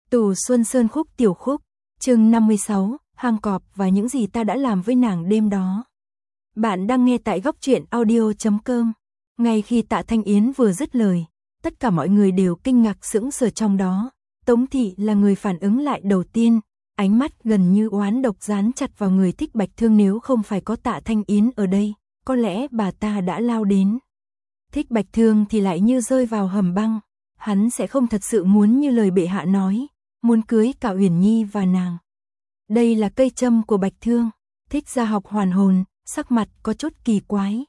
Tù Xuân Sơn khúc tiểu khúc, chương 56, hang cọp và những gì ta đã làm với nàng đêm đó. Bạn đang nghe tại góc truyện audio.com. Ngay khi Tạ Thanh Yến vừa dứt lời, tất cả mọi người đều kinh ngạc sững sờ trong đó. Tống Thị là người phản ứng lại đầu tiên, ánh mắt gần như oán độc dán chặt vào người Thích Bạch Thương. Nếu không phải có Tạ Thanh Yến ở đây, có lẽ bà ta đã lao đến. Thích Bạch Thương thì lại như rơi vào hầm băng, hắn sẽ không thật sự muốn như lời bệ hạ nói, muốn cưới cả Uyển Nhi và nàng. Đây là cây châm của Bạch Thương. Thích Gia Học hoàn hồn, sắc mặt có chút kỳ quái.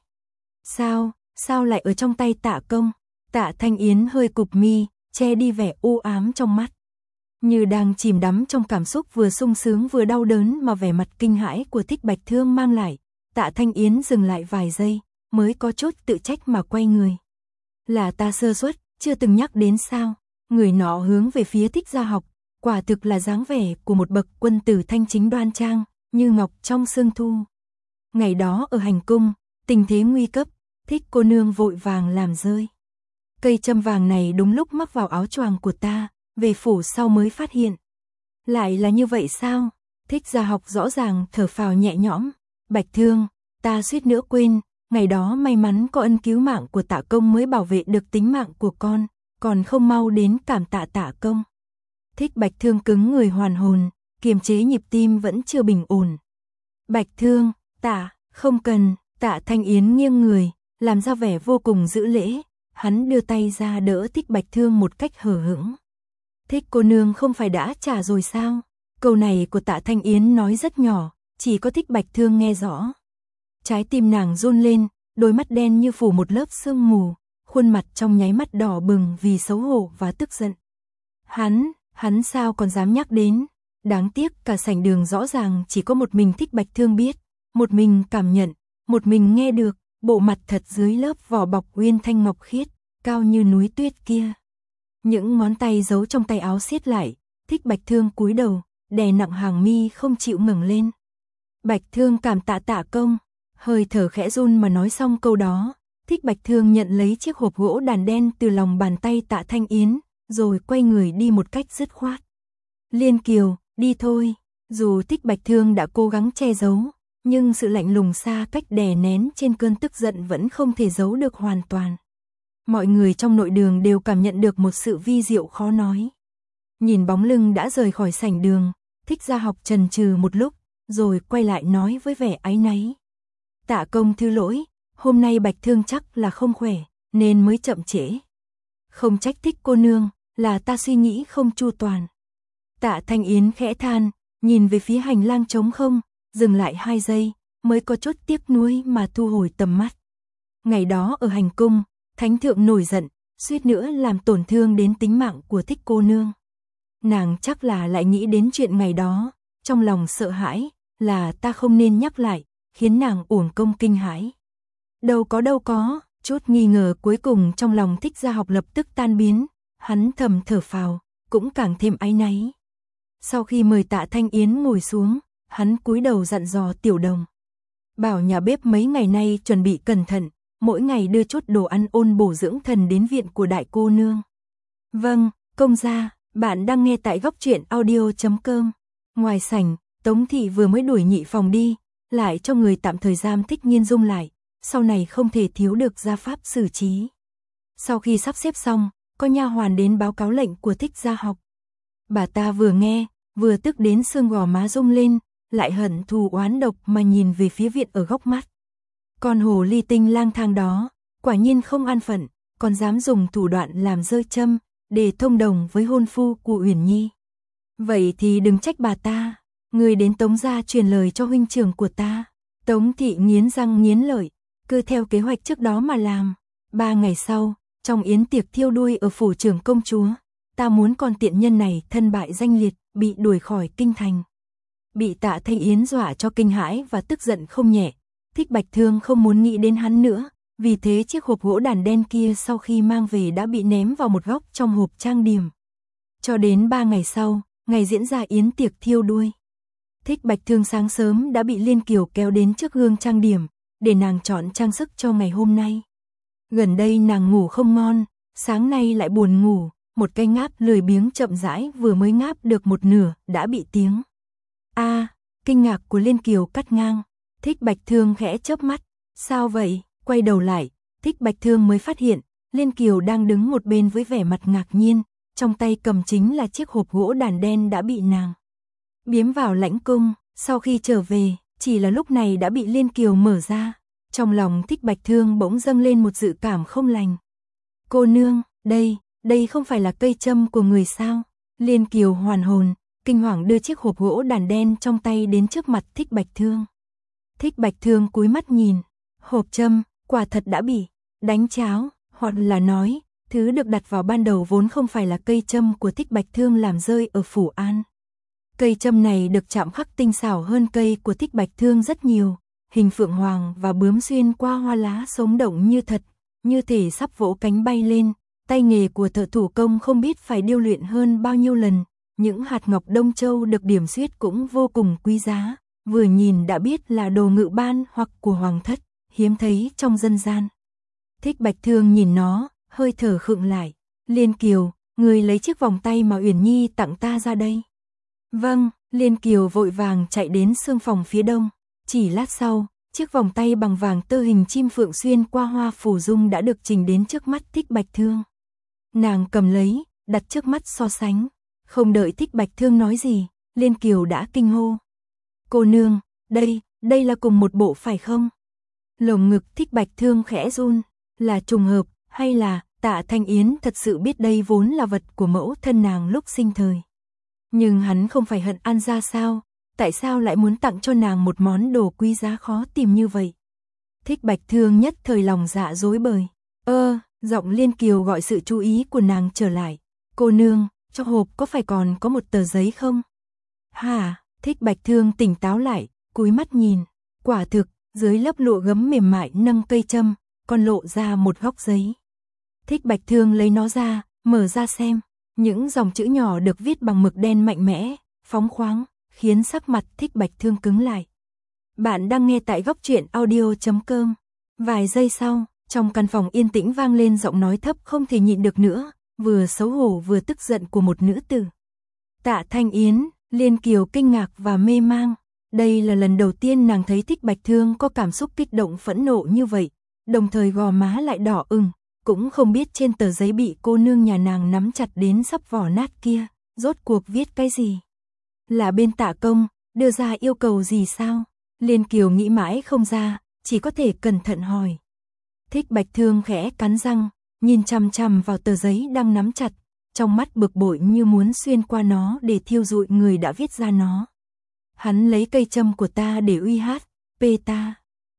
Sao lại ở trong tay Tạ công? Tạ Thanh Yến hơi cụp mi, che đi vẻ u ám trong mắt. Như đang chìm đắm trong cảm xúc vừa sung sướng vừa đau đớn mà vẻ mặt kinh hãi của Thích Bạch Thương mang lại. Tạ Thanh Yến dừng lại vài giây, mới có chút tự trách mà quay người. Là ta sơ suất, chưa từng nhắc đến sao? Người nọ hướng về phía Thích Gia Học, quả thực là dáng vẻ của một bậc quân tử thanh chính đoan trang, như ngọc trong sương thu. Ngày đó ở hành cung, tình thế nguy cấp, Thích cô nương vội vàng làm rơi. Cây châm vàng này đúng lúc mắc vào áo choàng của ta, về phủ sau mới phát hiện. Lại là như vậy sao? Thích Gia Học rõ ràng thở phào nhẹ nhõm. Bạch Thương, ta suýt nữa quên, ngày đó may mắn có ân cứu mạng của Tạ công mới bảo vệ được tính mạng của con, còn không mau đến cảm tạ Tạ công. Thích Bạch Thương cứng người hoàn hồn, kiềm chế nhịp tim vẫn chưa bình ổn. Bạch Thương, không cần. Tạ Thanh Yến nghiêng người, làm ra vẻ vô cùng giữ lễ, hắn đưa tay ra đỡ Thích Bạch Thương một cách hờ hững. Thích cô nương không phải đã trả rồi sao? Câu này của Tạ Thanh Yến nói rất nhỏ, chỉ có Thích Bạch Thương nghe rõ. Trái tim nàng run lên, đôi mắt đen như phủ một lớp sương mù, khuôn mặt trong nháy mắt đỏ bừng vì xấu hổ và tức giận. Hắn sao còn dám nhắc đến? Đáng tiếc cả sảnh đường rõ ràng chỉ có một mình Thích Bạch Thương biết, một mình cảm nhận, một mình nghe được, bộ mặt thật dưới lớp vỏ bọc uyên thanh ngọc khiết, cao như núi tuyết kia. Những ngón tay giấu trong tay áo siết lại, Thích Bạch Thương cúi đầu, đè nặng hàng mi không chịu ngẩng lên. Bạch Thương cảm tạ Tạ công, hơi thở khẽ run mà nói xong câu đó, Thích Bạch Thương nhận lấy chiếc hộp gỗ đàn đen từ lòng bàn tay Tạ Thanh Yến, rồi quay người đi một cách dứt khoát. Liên Kiều, đi thôi. Dù Thích Bạch Thương đã cố gắng che giấu, nhưng sự lạnh lùng xa cách đè nén trên cơn tức giận vẫn không thể giấu được hoàn toàn. Mọi người trong nội đường đều cảm nhận được một sự vi diệu khó nói. Nhìn bóng lưng đã rời khỏi sảnh đường, Thích Gia Học chần chừ một lúc, rồi quay lại nói với vẻ áy náy. Tạ công thứ lỗi, hôm nay Bạch Thương chắc là không khỏe, nên mới chậm trễ. Không trách Thích cô nương, là ta suy nghĩ không chu toàn. Tạ Thanh Yến khẽ than, nhìn về phía hành lang trống không, dừng lại 2 giây, mới có chút tiếc nuối mà thu hồi tầm mắt. Ngày đó ở hành cung, Thánh thượng nổi giận, suýt nữa làm tổn thương đến tính mạng của Thích cô nương. Nàng chắc là lại nghĩ đến chuyện ngày đó, trong lòng sợ hãi, là ta không nên nhắc lại, khiến nàng uổng công kinh hãi. Đâu có, chút nghi ngờ cuối cùng trong lòng Thích Gia Học lập tức tan biến, hắn thầm thở phào, cũng càng thêm áy náy. Sau khi mời Tạ Thanh Yến ngồi xuống, hắn cúi đầu dặn dò Tiểu Đồng. Bảo nhà bếp mấy ngày nay chuẩn bị cẩn thận, mỗi ngày đưa chút đồ ăn ôn bổ dưỡng thần đến viện của đại cô nương. Vâng, công gia. Bạn đang nghe tại góc truyện audio.com. Ngoài sảnh, Tống Thị vừa mới đuổi nhị phòng đi, lại cho người tạm thời giam Thích Nghiên Dung lại, sau này không thể thiếu được gia pháp xử trí. Sau khi sắp xếp xong, có nha hoàn đến báo cáo lệnh của Thích Gia Học. Bà ta vừa nghe, vừa tức đến xương gò má rung lên, lại hận thù oán độc mà nhìn về phía viện ở góc mắt. Con hồ ly tinh lang thang đó, quả nhiên không an phận, còn dám dùng thủ đoạn làm rơi châm, để thông đồng với hôn phu của Uyển Nhi. Vậy thì đừng trách bà ta, người đến Tống gia truyền lời cho huynh trưởng của ta. Tống Thị nghiến răng nghiến lợi, cứ theo kế hoạch trước đó mà làm. 3 ngày sau, trong yến tiệc thiêu đuôi ở phủ trưởng công chúa, ta muốn con tiện nhân này thân bại danh liệt, bị đuổi khỏi kinh thành. Bị Tạ Thanh Yến dọa cho kinh hãi và tức giận không nhẹ, Thích Bạch Thương không muốn nghĩ đến hắn nữa. Vì thế chiếc hộp gỗ đàn đen kia sau khi mang về đã bị ném vào một góc trong hộp trang điểm. Cho đến 3 ngày sau, ngày diễn ra yến tiệc thiêu đuôi. Thích Bạch Thương sáng sớm đã bị Liên Kiều kéo đến trước gương trang điểm, để nàng chọn trang sức cho ngày hôm nay. Gần đây nàng ngủ không ngon, sáng nay lại buồn ngủ, một cây ngáp lười biếng chậm rãi vừa mới ngáp được một nửa đã bị tiếng kinh ngạc của Liên Kiều cắt ngang. Thích Bạch Thương khẽ chớp mắt, sao vậy? Quay đầu lại, Thích Bạch Thương mới phát hiện, Liên Kiều đang đứng một bên với vẻ mặt ngạc nhiên, trong tay cầm chính là chiếc hộp gỗ đàn đen đã bị nàng biếm vào lãnh cung, sau khi trở về, chỉ là lúc này đã bị Liên Kiều mở ra. Trong lòng Thích Bạch Thương bỗng dâng lên một dự cảm không lành. Cô nương, đây không phải là cây châm của người sao? Liên Kiều hoàn hồn, kinh hoàng đưa chiếc hộp gỗ đàn đen trong tay đến trước mặt Thích Bạch Thương. Thích Bạch Thương cúi mắt nhìn, hộp châm, quả thật đã bị đánh cháo, hoặc là nói, thứ được đặt vào ban đầu vốn không phải là cây châm của Thích Bạch Thương làm rơi ở Phủ An. Cây châm này được chạm khắc tinh xảo hơn cây của Thích Bạch Thương rất nhiều, hình phượng hoàng và bướm xuyên qua hoa lá sống động như thật, như thể sắp vỗ cánh bay lên. Tay nghề của thợ thủ công không biết phải điêu luyện hơn bao nhiêu lần, những hạt ngọc Đông Châu được điểm xuyết cũng vô cùng quý giá, vừa nhìn đã biết là đồ ngự ban hoặc của hoàng thất, hiếm thấy trong dân gian. Thích Bạch Thương nhìn nó, hơi thở khựng lại. Liên Kiều, người lấy chiếc vòng tay mà Uyển Nhi tặng ta ra đây. Vâng, Liên Kiều vội vàng chạy đến xương phòng phía đông. Chỉ lát sau, chiếc vòng tay bằng vàng tơ hình chim phượng xuyên qua hoa phù dung đã được trình đến trước mắt Thích Bạch Thương. Nàng cầm lấy, đặt trước mắt so sánh. Không đợi Thích Bạch Thương nói gì, Liên Kiều đã kinh hô. Cô nương, đây là cùng một bộ phải không? Lồng ngực Thích Bạch Thương khẽ run, là trùng hợp, hay là Tạ Thanh Yến thật sự biết đây vốn là vật của mẫu thân nàng lúc sinh thời. Nhưng hắn không phải hận An gia sao, tại sao lại muốn tặng cho nàng một món đồ quý giá khó tìm như vậy? Thích Bạch Thương nhất thời lòng dạ rối bời. Giọng Liên Kiều gọi sự chú ý của nàng trở lại. Cô nương, trong hộp có phải còn có một tờ giấy không? Hả? Thích Bạch Thương tỉnh táo lại, cúi mắt nhìn. Quả thực, dưới lớp lụa gấm mềm mại nâng cây châm, còn lộ ra một góc giấy. Thích Bạch Thương lấy nó ra, mở ra xem. Những dòng chữ nhỏ được viết bằng mực đen mạnh mẽ, phóng khoáng, khiến sắc mặt Thích Bạch Thương cứng lại. Bạn đang nghe tại góc truyện audio.com. Vài giây sau, trong căn phòng yên tĩnh vang lên giọng nói thấp không thể nhịn được nữa, vừa xấu hổ vừa tức giận của một nữ tử. Tạ Thanh Yến. Liên Kiều kinh ngạc và mê mang. Đây là lần đầu tiên nàng thấy Thích Bạch Thương có cảm xúc kích động phẫn nộ như vậy, đồng thời gò má lại đỏ ửng, cũng không biết trên tờ giấy bị cô nương nhà nàng nắm chặt đến sắp vỏ nát kia, rốt cuộc viết cái gì? Là bên Tạ công, đưa ra yêu cầu gì sao? Liên Kiều nghĩ mãi không ra, chỉ có thể cẩn thận hỏi. Thích Bạch Thương khẽ cắn răng, nhìn chằm chằm vào tờ giấy đang nắm chặt, trong mắt bực bội như muốn xuyên qua nó để thiêu rụi người đã viết ra nó. Hắn lấy cây châm của ta để uy hát, ta.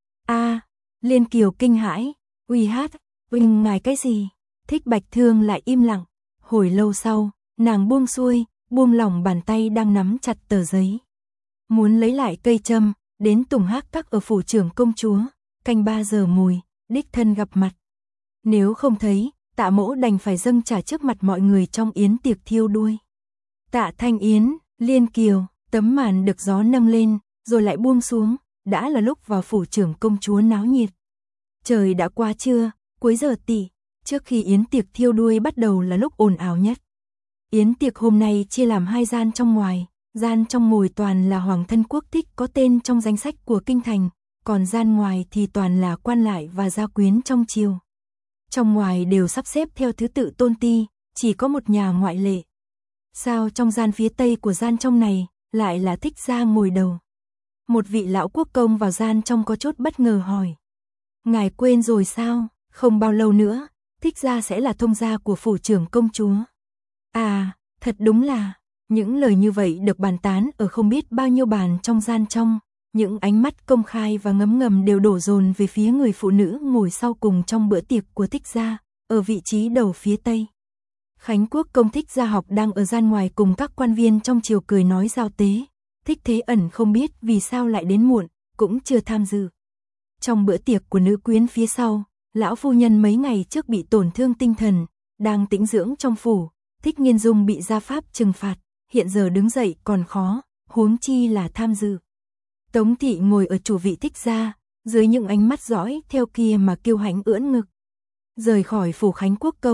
Liên Kiều kinh hãi, uy hát, uỳnh ngài cái gì? Thích Bạch Thương lại im lặng, hồi lâu sau, nàng buông xuôi, buông lỏng bàn tay đang nắm chặt tờ giấy. Muốn lấy lại cây châm, đến Tùng Hác Các ở phủ trưởng công chúa, canh 3 giờ mùi, đích thân gặp mặt. Nếu không thấy, Tạ mỗ đành phải dâng trả trước mặt mọi người trong yến tiệc thiêu đuôi. Tạ Thanh Yến, Liên Kiều, tấm màn được gió nâng lên, rồi lại buông xuống, đã là lúc vào phủ trưởng công chúa náo nhiệt. Trời đã qua trưa, cuối giờ tỵ, trước khi yến tiệc thiêu đuôi bắt đầu là lúc ồn ào nhất. Yến tiệc hôm nay chia làm 2 gian trong ngoài, gian trong ngồi toàn là hoàng thân quốc thích có tên trong danh sách của kinh thành, còn gian ngoài thì toàn là quan lại và gia quyến trong triều. Trong ngoài đều sắp xếp theo thứ tự tôn ti, chỉ có một nhà ngoại lệ. Sao trong gian phía tây của gian trong này, lại là Thích gia ngồi đầu? Một vị lão quốc công vào gian trong có chút bất ngờ hỏi. Ngài quên rồi sao, không bao lâu nữa, Thích gia sẽ là thông gia của phủ trưởng công chúa. Thật đúng là, những lời như vậy được bàn tán ở không biết bao nhiêu bàn trong gian trong. Những ánh mắt công khai và ngấm ngầm đều đổ dồn về phía người phụ nữ ngồi sau cùng trong bữa tiệc của Thích gia, ở vị trí đầu phía tây. Khánh Quốc công Thích gia học đang ở gian ngoài cùng các quan viên trong triều cười nói giao tế. Thích Thế Ẩn không biết vì sao lại đến muộn, cũng chưa tham dự. Trong bữa tiệc của nữ quyến phía sau, lão phu nhân mấy ngày trước bị tổn thương tinh thần, đang tĩnh dưỡng trong phủ. Thích Nghiên Dung bị gia pháp trừng phạt, hiện giờ đứng dậy còn khó, huống chi là tham dự. Tống thị ngồi ở chủ vị Thích gia, dưới những ánh mắt dõi theo kia mà kiêu hãnh ưỡn ngực. Rời khỏi phủ Khánh Quốc công,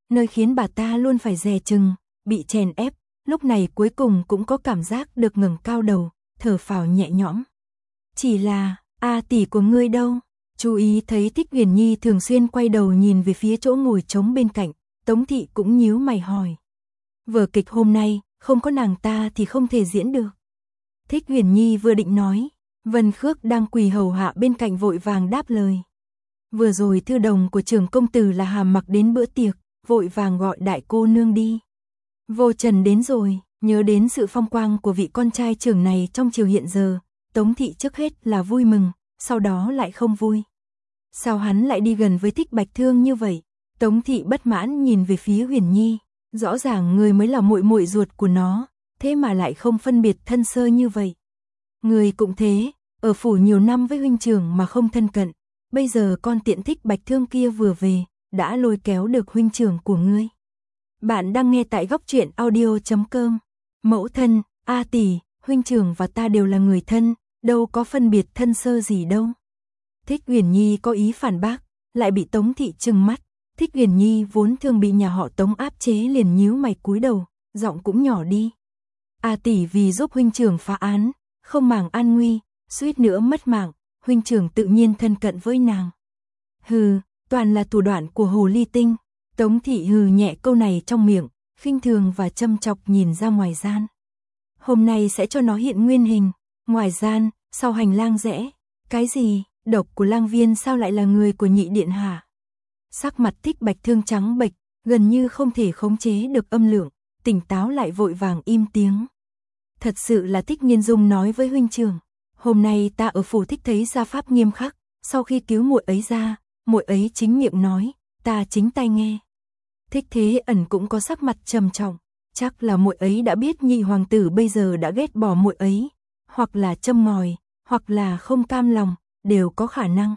nơi khiến bà ta luôn phải dè chừng, bị chèn ép, lúc này cuối cùng cũng có cảm giác được ngẩng cao đầu, thở phào nhẹ nhõm. Chỉ là, tỷ của ngươi đâu? Chú ý thấy Thích Uyển Nhi thường xuyên quay đầu nhìn về phía chỗ ngồi trống bên cạnh, Tống Thị cũng nhíu mày hỏi. Vở kịch hôm nay, không có nàng ta thì không thể diễn được. Thích Uyển Nhi vừa định nói, Vân Khước đang quỳ hầu hạ bên cạnh vội vàng đáp lời. Vừa rồi thư đồng của trưởng công tử là Hàm Mặc đến bữa tiệc, vội vàng gọi đại cô nương đi. Vô Trần đến rồi, nhớ đến sự phong quang của vị con trai trưởng này trong triều hiện giờ, Tống Thị trước hết là vui mừng, sau đó lại không vui. Sao hắn lại đi gần với Thích Bạch Thương như vậy? Tống Thị bất mãn nhìn về phía Uyển Nhi, rõ ràng người mới là muội muội ruột của nó, thế mà lại không phân biệt thân sơ như vậy. Người cũng thế, ở phủ nhiều năm với huynh trưởng mà không thân cận, bây giờ con tiện Thích Bạch Thương kia vừa về, đã lôi kéo được huynh trưởng của ngươi. Bạn đang nghe tại góc truyện audio.com. Mẫu thân, tỷ, huynh trưởng và ta đều là người thân, đâu có phân biệt thân sơ gì đâu. Thích Uyển Nhi có ý phản bác, lại bị Tống Thị trừng mắt. Thích Uyển Nhi vốn thường bị nhà họ Tống áp chế liền nhíu mày cúi đầu, giọng cũng nhỏ đi. Tỷ vì giúp huynh trưởng phá án, không màng an nguy, suýt nữa mất mạng, huynh trưởng tự nhiên thân cận với nàng. Hừ, toàn là thủ đoạn của hồ ly tinh. Tống Thị hừ nhẹ câu này trong miệng, khinh thường và châm chọc nhìn ra ngoài gian. Hôm nay sẽ cho nó hiện nguyên hình. Ngoài gian, sau hành lang rẽ. Cái gì? Độc của lang viên sao lại là người của nhị điện hạ? Sắc mặt Thích Bạch Thương trắng bệch, gần như không thể khống chế được âm lượng, tỉnh táo lại vội vàng im tiếng. Thật sự là Thích Nghiên Dung nói với huynh trưởng, hôm nay ta ở phủ Thích thấy gia pháp nghiêm khắc, sau khi cứu muội ấy ra, muội ấy chính miệng nói, ta chính tai nghe. Thích Thế Ẩn cũng có sắc mặt trầm trọng, chắc là muội ấy đã biết nhị hoàng tử bây giờ đã ghét bỏ muội ấy, hoặc là châm ngòi, hoặc là không cam lòng, đều có khả năng.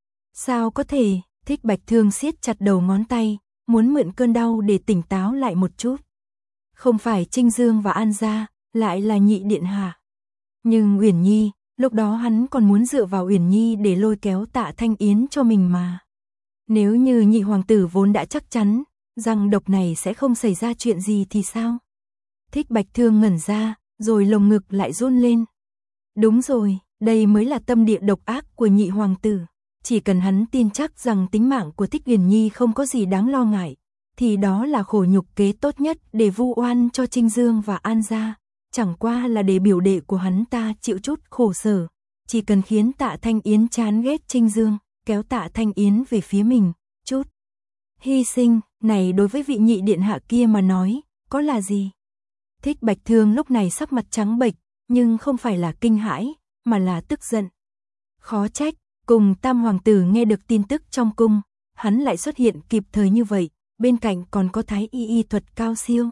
Sao có thể? Thích Bạch Thương siết chặt đầu ngón tay, muốn mượn cơn đau để tỉnh táo lại một chút. Không phải Trinh Dương và An gia, lại là nhị điện hạ. Nhưng Uyển Nhi, lúc đó hắn còn muốn dựa vào Uyển Nhi để lôi kéo Tạ Thanh Yến cho mình mà. Nếu như nhị hoàng tử vốn đã chắc chắn rằng độc này sẽ không xảy ra chuyện gì thì sao? Thích Bạch Thương ngẩn ra, rồi lồng ngực lại run lên. Đúng rồi, đây mới là tâm địa độc ác của nhị hoàng tử. Chỉ cần hắn tin chắc rằng tính mạng của Thích Uyển Nhi không có gì đáng lo ngại, thì đó là khổ nhục kế tốt nhất để vu oan cho Trinh Dương và An gia. Chẳng qua là để biểu đệ của hắn ta chịu chút khổ sở. Chỉ cần khiến Tạ Thanh Yến chán ghét Trinh Dương, kéo Tạ Thanh Yến về phía mình, chút hy sinh này đối với vị nhị điện hạ kia mà nói, có là gì? Thích Bạch Thương lúc này sắc mặt trắng bệch, nhưng không phải là kinh hãi, mà là tức giận. Khó trách, cùng Tam hoàng tử nghe được tin tức trong cung, hắn lại xuất hiện kịp thời như vậy, bên cạnh còn có thái y thuật cao siêu.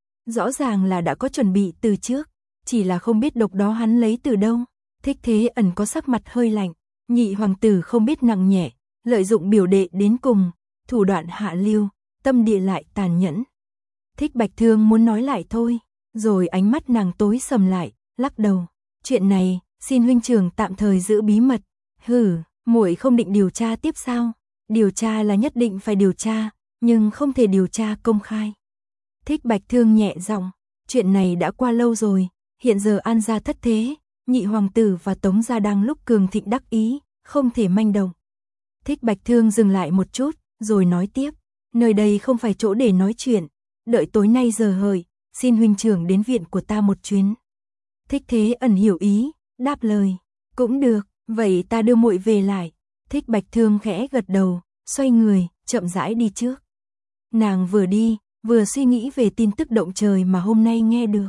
Rõ ràng là đã có chuẩn bị từ trước, chỉ là không biết độc đó hắn lấy từ đâu. Thích Thế Ẩn có sắc mặt hơi lạnh, nhị hoàng tử không biết nặng nhẹ, lợi dụng biểu đệ đến cùng, thủ đoạn hạ lưu, tâm địa lại tàn nhẫn. Thích Bạch Thương muốn nói lại thôi, rồi ánh mắt nàng tối sầm lại, lắc đầu. Chuyện này, xin huynh trưởng tạm thời giữ bí mật. Hừ, muội không định điều tra tiếp sao? Điều tra là nhất định phải điều tra, nhưng không thể điều tra công khai. Thích Bạch Thương nhẹ giọng, chuyện này đã qua lâu rồi, hiện giờ An gia thất thế, nhị hoàng tử và Tống gia đang lúc cường thịnh đắc ý, không thể manh động. Thích Bạch Thương dừng lại một chút, rồi nói tiếp, nơi đây không phải chỗ để nói chuyện, đợi tối nay giờ hợi, xin huynh trưởng đến viện của ta một chuyến. Thích Thế Ẩn hiểu ý, đáp lời, cũng được, vậy ta đưa muội về lại. Thích Bạch Thương khẽ gật đầu, xoay người, chậm rãi đi trước. Nàng vừa đi, vừa suy nghĩ về tin tức động trời mà hôm nay nghe được.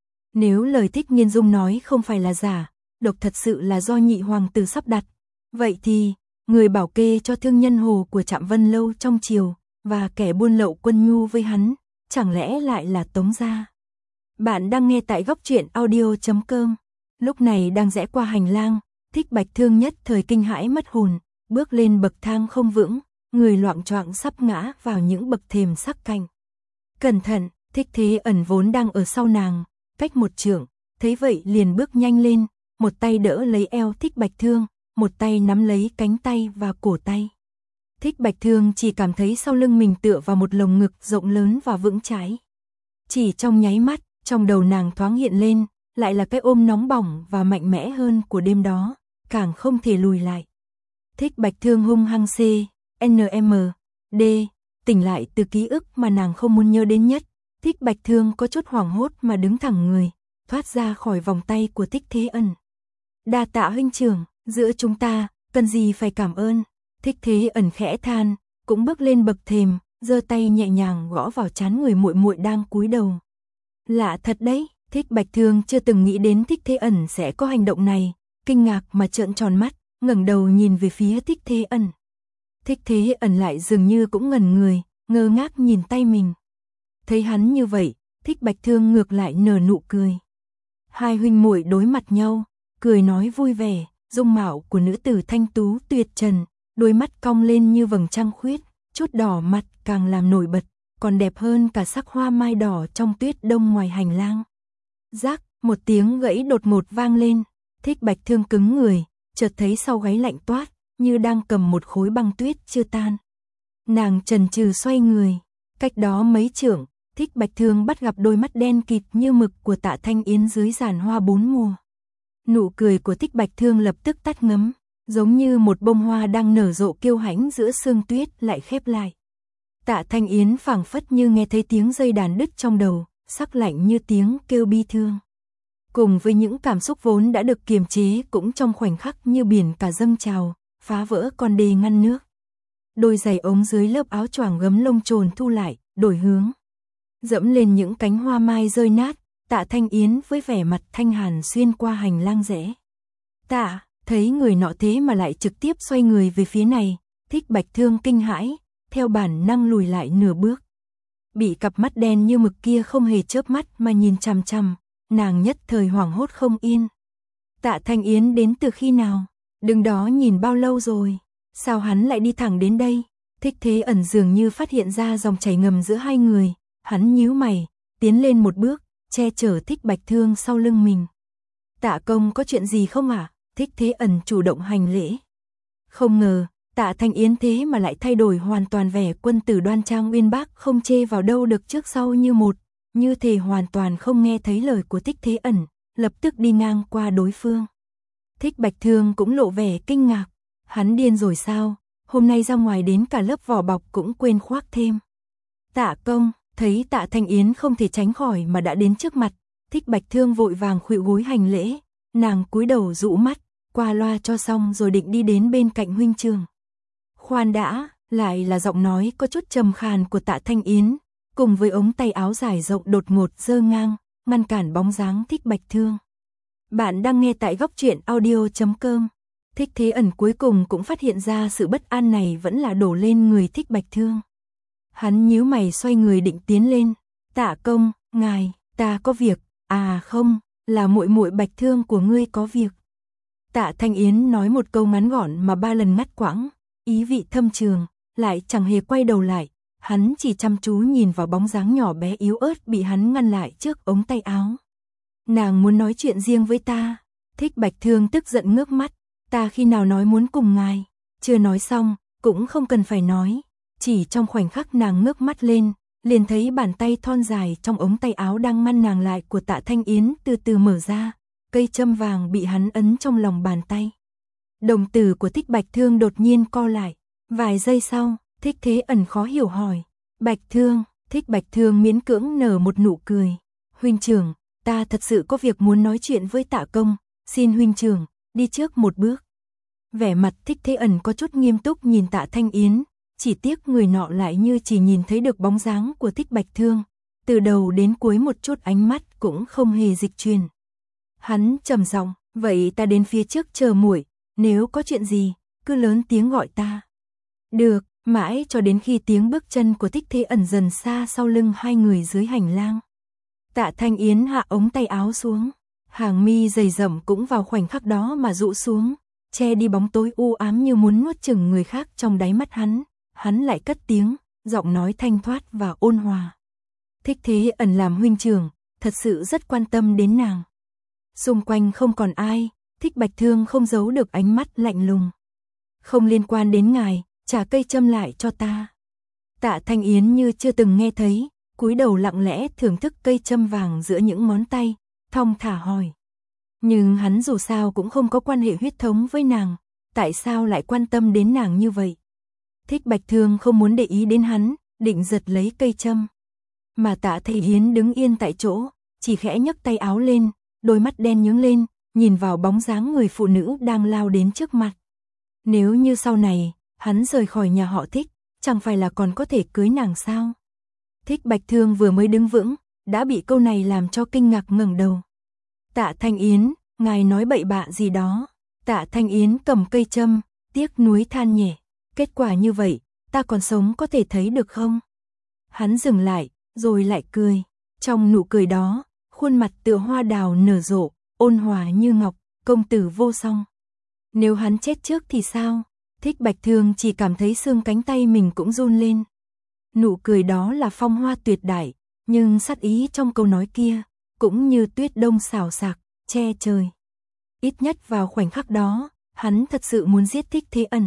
Nếu lời Thích Nghiên Dung nói không phải là giả, độc thật sự là do nhị hoàng tử sắp đặt, vậy thì, người bảo kê cho thương nhân hồ của Trạm Vân Lâu trong triều, và kẻ buôn lậu quân nhu với hắn, chẳng lẽ lại là Tống gia? Bạn đang nghe tại góc truyện audio.com. Lúc này đang rẽ qua hành lang, Thích Bạch Thương nhất thời kinh hãi mất hồn, bước lên bậc thang không vững, người loạng choạng sắp ngã vào những bậc thềm sắc cạnh. Cẩn thận, Thích Thế Ẩn vốn đang ở sau nàng, cách một trượng, thấy vậy liền bước nhanh lên, một tay đỡ lấy eo Thích Bạch Thương, một tay nắm lấy cánh tay và cổ tay. Thích Bạch Thương chỉ cảm thấy sau lưng mình tựa vào một lồng ngực rộng lớn và vững chãi. Chỉ trong nháy mắt, trong đầu nàng thoáng hiện lên, lại là cái ôm nóng bỏng và mạnh mẽ hơn của đêm đó, càng không thể lùi lại. Thích Bạch Thương hung hăng D, tỉnh lại từ ký ức mà nàng không muốn nhớ đến nhất. Thích Bạch Thương có chút hoảng hốt mà đứng thẳng người, thoát ra khỏi vòng tay của Thích Thế Ẩn. Đa tạ huynh trưởng, giữa chúng ta, cần gì phải cảm ơn. Thích Thế Ẩn khẽ than, cũng bước lên bậc thềm, giơ tay nhẹ nhàng gõ vào trán người muội muội đang cúi đầu. Lạ thật đấy, Thích Bạch Thương chưa từng nghĩ đến Thích Thế Ẩn sẽ có hành động này, kinh ngạc mà trợn tròn mắt, ngẩng đầu nhìn về phía Thích Thế Ẩn. Thích Thế Ẩn lại dường như cũng ngẩn người, ngơ ngác nhìn tay mình. Thấy hắn như vậy, Thích Bạch Thương ngược lại nở nụ cười. Hai huynh muội đối mặt nhau, cười nói vui vẻ, dung mạo của nữ tử thanh tú tuyệt trần, đôi mắt cong lên như vầng trăng khuyết, chút đỏ mặt càng làm nổi bật, còn đẹp hơn cả sắc hoa mai đỏ trong tuyết đông ngoài hành lang. Rắc, một tiếng gãy đột ngột vang lên, Thích Bạch Thương cứng người, chợt thấy sau gáy lạnh toát, như đang cầm một khối băng tuyết chưa tan. Nàng chần chừ xoay người, cách đó mấy trượng, Thích Bạch Thương bắt gặp đôi mắt đen kịt như mực của Tạ Thanh Yến dưới giàn hoa bốn mùa. Nụ cười của Thích Bạch Thương lập tức tắt ngấm, giống như một bông hoa đang nở rộ kiêu hãnh giữa sương tuyết lại khép lại. Tạ Thanh Yến phảng phất như nghe thấy tiếng dây đàn đứt trong đầu, sắc lạnh như tiếng kêu bi thương. Cùng với những cảm xúc vốn đã được kiềm chế cũng trong khoảnh khắc như biển cả dâng trào, phá vỡ con đê ngăn nước. Đôi giày ống dưới lớp áo choàng gấm lông trồn thu lại, đổi hướng. Dẫm lên những cánh hoa mai rơi nát, Tạ Thanh Yến với vẻ mặt thanh hàn xuyên qua hành lang rẽ. Tạ, thấy người nọ thế mà lại trực tiếp xoay người về phía này, Thích Bạch Thương kinh hãi, theo bản năng lùi lại nửa bước. Bị cặp mắt đen như mực kia không hề chớp mắt mà nhìn chằm chằm, nàng nhất thời hoảng hốt không yên. Tạ Thanh Yến đến từ khi nào? Đứng đó nhìn bao lâu rồi? Sao hắn lại đi thẳng đến đây? Thích Thế Ẩn dường như phát hiện ra dòng chảy ngầm giữa hai người, hắn nhíu mày, tiến lên một bước, che chở Thích Bạch Thương sau lưng mình. Tạ công có chuyện gì không ạ? Thích Thế Ẩn chủ động hành lễ. Không ngờ, Tạ Thanh Yến thế mà lại thay đổi hoàn toàn vẻ quân tử đoan trang uyên bác, không chê vào đâu được trước sau như một, như thể hoàn toàn không nghe thấy lời của Thích Thế Ẩn, lập tức đi ngang qua đối phương. Thích Bạch Thương cũng lộ vẻ kinh ngạc, hắn điên rồi sao, hôm nay ra ngoài đến cả lớp vỏ bọc cũng quên khoác thêm. Tạ công, thấy Tạ Thanh Yến không thể tránh khỏi mà đã đến trước mặt, Thích Bạch Thương vội vàng khuỵu gối hành lễ, nàng cúi đầu rũ mắt, qua loa cho xong rồi định đi đến bên cạnh huynh trưởng. Khoan đã, lại là giọng nói có chút trầm khàn của Tạ Thanh Yến, cùng với ống tay áo dài rộng đột ngột giơ ngang, ngăn cản bóng dáng Thích Bạch Thương. Bạn đang nghe tại góc truyện audio.com. Thích Thế Ẩn cuối cùng cũng phát hiện ra sự bất an này vẫn là đổ lên người Thích Bạch Thương. Hắn nhíu mày xoay người định tiến lên. Tạ công, ngài, ta có việc. À không, là muội muội Bạch Thương của ngươi có việc. Tạ Thanh Yến nói một câu ngắn gọn mà 3 lần ngắt quãng, ý vị thâm trường, lại chẳng hề quay đầu lại. Hắn chỉ chăm chú nhìn vào bóng dáng nhỏ bé yếu ớt bị hắn ngăn lại trước ống tay áo. Nàng muốn nói chuyện riêng với ta. Thích Bạch Thương tức giận ngước mắt. Ta khi nào nói muốn cùng ngài? Chưa nói xong, cũng không cần phải nói. Chỉ trong khoảnh khắc nàng ngước mắt lên, liền thấy bàn tay thon dài trong ống tay áo đang ngăn nàng lại của Tạ Thanh Yến từ từ mở ra. Cây châm vàng bị hắn ấn trong lòng bàn tay. Đồng tử của Thích Bạch Thương đột nhiên co lại. Vài giây sau, Thích Thế Ẩn khó hiểu hỏi. Bạch Thương, Thích Bạch Thương miễn cưỡng nở một nụ cười. Huynh trưởng, ta thật sự có việc muốn nói chuyện với Tạ công, xin huynh trưởng, đi trước một bước. Vẻ mặt Thích Thế Ẩn có chút nghiêm túc nhìn Tạ Thanh Yến, chỉ tiếc người nọ lại như chỉ nhìn thấy được bóng dáng của Thích Bạch Thương, từ đầu đến cuối một chút ánh mắt cũng không hề dịch chuyển. Hắn trầm giọng, vậy ta đến phía trước chờ muội, nếu có chuyện gì, cứ lớn tiếng gọi ta. Được, mãi cho đến khi tiếng bước chân của Thích Thế Ẩn dần xa sau lưng hai người dưới hành lang. Tạ Thanh Yến hạ ống tay áo xuống, hàng mi dày rậm cũng vào khoảnh khắc đó mà rũ xuống, che đi bóng tối u ám như muốn nuốt chửng người khác trong đáy mắt hắn. Hắn lại cất tiếng, giọng nói thanh thoát và ôn hòa. Thích Thế Ẩn làm huynh trưởng, thật sự rất quan tâm đến nàng. Xung quanh không còn ai, Thích Bạch Thương không giấu được ánh mắt lạnh lùng. Không liên quan đến ngài, trả cây châm lại cho ta. Tạ Thanh Yến như chưa từng nghe thấy, cúi đầu lặng lẽ thưởng thức cây châm vàng giữa những ngón tay, thong thả hỏi. Nhưng hắn dù sao cũng không có quan hệ huyết thống với nàng, tại sao lại quan tâm đến nàng như vậy? Thích Bạch Thương không muốn để ý đến hắn, định giật lấy cây châm. Mà Tạ Thanh Yến đứng yên tại chỗ, chỉ khẽ nhấc tay áo lên, đôi mắt đen nhướng lên, nhìn vào bóng dáng người phụ nữ đang lao đến trước mặt. Nếu như sau này, hắn rời khỏi nhà họ Thích, chẳng phải là còn có thể cưới nàng sao? Thích Bạch Thương vừa mới đứng vững, đã bị câu này làm cho kinh ngạc ngẩng đầu. Tạ Thanh Yến, ngài nói bậy bạ gì đó? Tạ Thanh Yến cầm cây châm, tiếc nuối than nhẹ. Kết quả như vậy, ta còn sống có thể thấy được không? Hắn dừng lại, rồi lại cười. Trong nụ cười đó, khuôn mặt tựa hoa đào nở rộ, ôn hòa như ngọc, công tử vô song. Nếu hắn chết trước thì sao? Thích Bạch Thương chỉ cảm thấy xương cánh tay mình cũng run lên. Nụ cười đó là phong hoa tuyệt đại, nhưng sát ý trong câu nói kia, cũng như tuyết đông xào xạc, che trời. Ít nhất vào khoảnh khắc đó, hắn thật sự muốn giết Thích Thế Ẩn.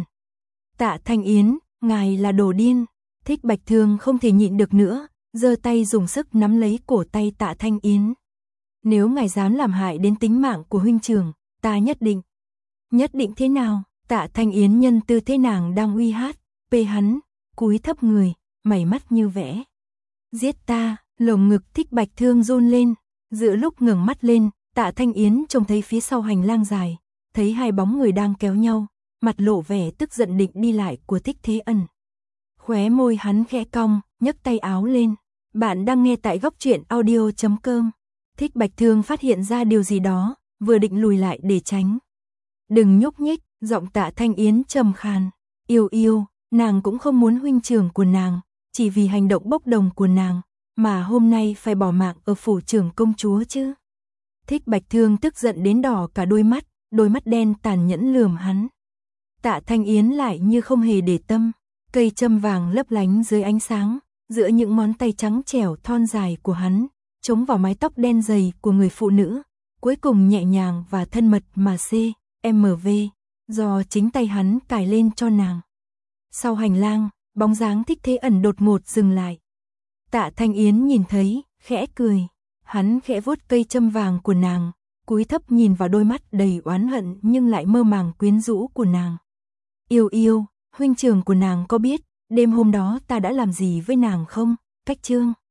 Tạ Thanh Yến, ngài là đồ điên. Thích Bạch Thương không thể nhịn được nữa, giơ tay dùng sức nắm lấy cổ tay Tạ Thanh Yến. Nếu ngài dám làm hại đến tính mạng của huynh trưởng, ta nhất định. Nhất định thế nào? Tạ Thanh Yến nhân tư thế nàng đang uy hát, pê hắn, cúi thấp người, mày mắt như vẽ. Giết ta, lồng ngực Thích Bạch Thương run lên, giữa lúc ngẩng mắt lên, Tạ Thanh Yến trông thấy phía sau hành lang dài, thấy hai bóng người đang kéo nhau, mặt lộ vẻ tức giận định đi lại của Thích Thế Ẩn. Khóe môi hắn khẽ cong, nhấc tay áo lên. Bạn đang nghe tại góc truyện audio.com. Thích Bạch Thương phát hiện ra điều gì đó, vừa định lùi lại để tránh. Đừng nhúc nhích, giọng Tạ Thanh Yến trầm khàn. Yêu yêu, nàng cũng không muốn huynh trưởng của nàng, chỉ vì hành động bốc đồng của nàng, mà hôm nay phải bỏ mạng ở phủ trưởng công chúa chứ. Thích Bạch Thương tức giận đến đỏ cả đôi mắt đen tàn nhẫn lườm hắn. Tạ Thanh Yến lại như không hề để tâm, cây châm vàng lấp lánh dưới ánh sáng, giữa những ngón tay trắng trẻo thon dài của hắn, chống vào mái tóc đen dày của người phụ nữ, cuối cùng nhẹ nhàng và thân mật mà CMV, do chính tay hắn cài lên cho nàng. Sau hành lang, bóng dáng Thích Thế Ẩn đột ngột dừng lại. Tạ Thanh Yến nhìn thấy, khẽ cười, hắn khẽ vuốt cây châm vàng của nàng, cúi thấp nhìn vào đôi mắt đầy oán hận nhưng lại mơ màng quyến rũ của nàng. Yêu yêu, huynh trưởng của nàng có biết, đêm hôm đó ta đã làm gì với nàng không? Cách Trương.